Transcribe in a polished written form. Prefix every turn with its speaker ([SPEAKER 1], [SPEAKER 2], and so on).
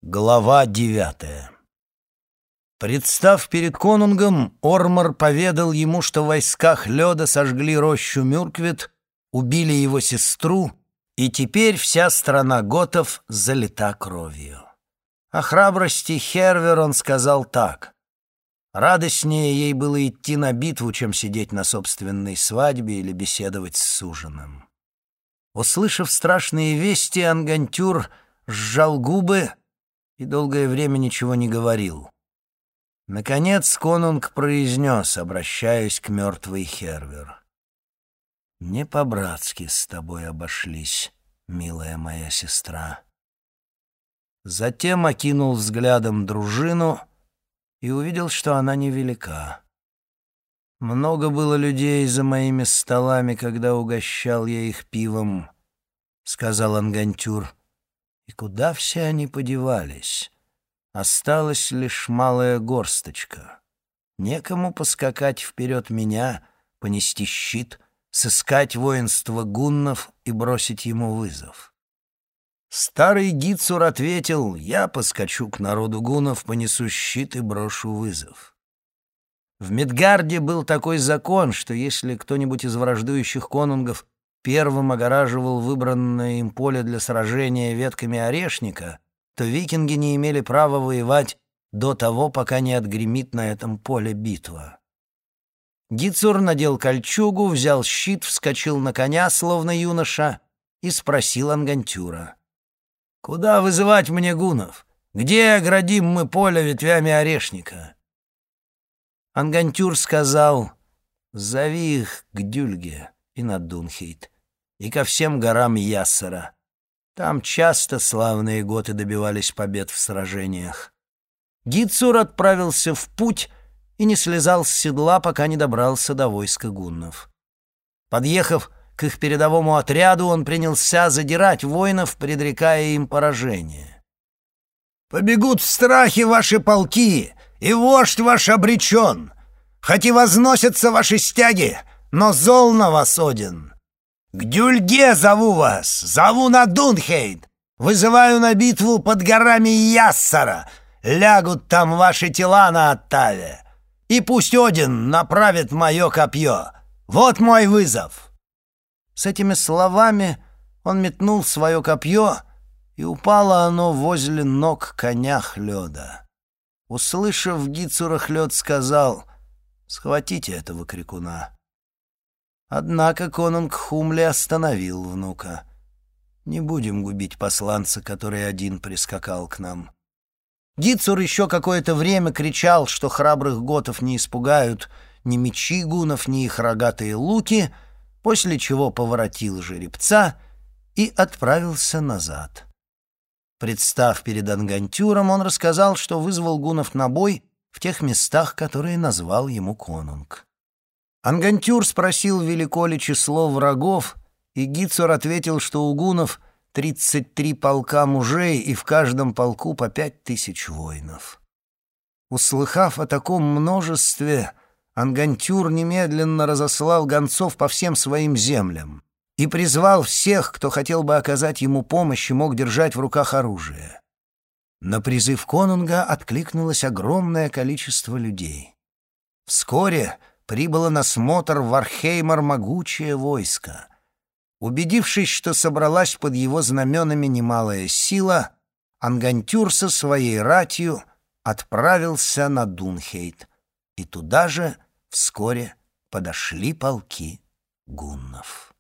[SPEAKER 1] Глава 9. Представ перед конунгом, Ормор поведал ему, что в войсках Лёда сожгли рощу Мюрквит, убили его сестру, и теперь вся страна готов залита кровью. О храбрости Хервер он сказал так: радостнее ей было идти на битву, чем сидеть на собственной свадьбе или беседовать с суженым. Услышав страшные вести, Ангантюр сжал губы и долгое время ничего не говорил. Наконец конунг произнес, обращаясь к мертвой Хервер: «Не по-братски с тобой обошлись, милая моя сестра». Затем окинул взглядом дружину и увидел, что она невелика. «Много было людей за моими столами, когда угощал я их пивом», — сказал Ангантюр. «И куда все они подевались? Осталась лишь малая горсточка. Некому поскакать вперед меня, понести щит, сыскать воинство гуннов и бросить ему вызов». Старый Гицур ответил: «Я поскочу к народу гуннов, понесу щит и брошу вызов». В Мидгарде был такой закон, что если кто-нибудь из враждующих конунгов первым огораживал выбранное им поле для сражения ветками орешника, то викинги не имели права воевать до того, пока не отгремит на этом поле битва. Гицур надел кольчугу, взял щит, вскочил на коня, словно юноша, и спросил Ангантюра: «Куда вызывать мне гуннов? Где оградим мы поле ветвями орешника?» Ангантюр сказал: «Зови их к Дюльге и на Дунхейт, и ко всем горам Яссера. Там часто славные готы добивались побед в сражениях». Гицур отправился в путь и не слезал с седла, пока не добрался до войска гуннов. Подъехав к их передовому отряду, он принялся задирать воинов, предрекая им поражение. «Побегут в страхе ваши полки, и вождь ваш обречен. Хоть и возносятся ваши стяги, но зол на вас Один. К Дюльге зову вас, зову на Дунхейт, вызываю на битву под горами Яссера. Лягут там ваши тела на оттаве, и пусть Один направит мое копье. Вот мой вызов». С этими словами он метнул свое копье, и упало оно возле ног коня Хлёда. Услышав Гицура, Хлёд сказал: «Схватите этого крикуна». Однако конунг Хумли остановил внука. «Не будем губить посланца, который один прискакал к нам». Гицур еще какое-то время кричал, что храбрых готов не испугают ни мечи гуннов, ни их рогатые луки, после чего поворотил жеребца и отправился назад. Представ перед Ангантюром, он рассказал, что вызвал гуннов на бой в тех местах, которые назвал ему конунг. Ангантюр спросил, велико ли число врагов, и Гицур ответил, что у гуннов 33 полка мужей, и в каждом полку по 5000 воинов. Услыхав о таком множестве, Ангантюр немедленно разослал гонцов по всем своим землям и призвал всех, кто хотел бы оказать ему помощь и мог держать в руках оружие. На призыв конунга откликнулось огромное количество людей. Вскоре прибыло на смотр в Вархеймар могучее войско. Убедившись, что собралась под его знаменами немалая сила, Ангантюр со своей ратью отправился на Дунхейт, и туда же вскоре подошли полки гуннов.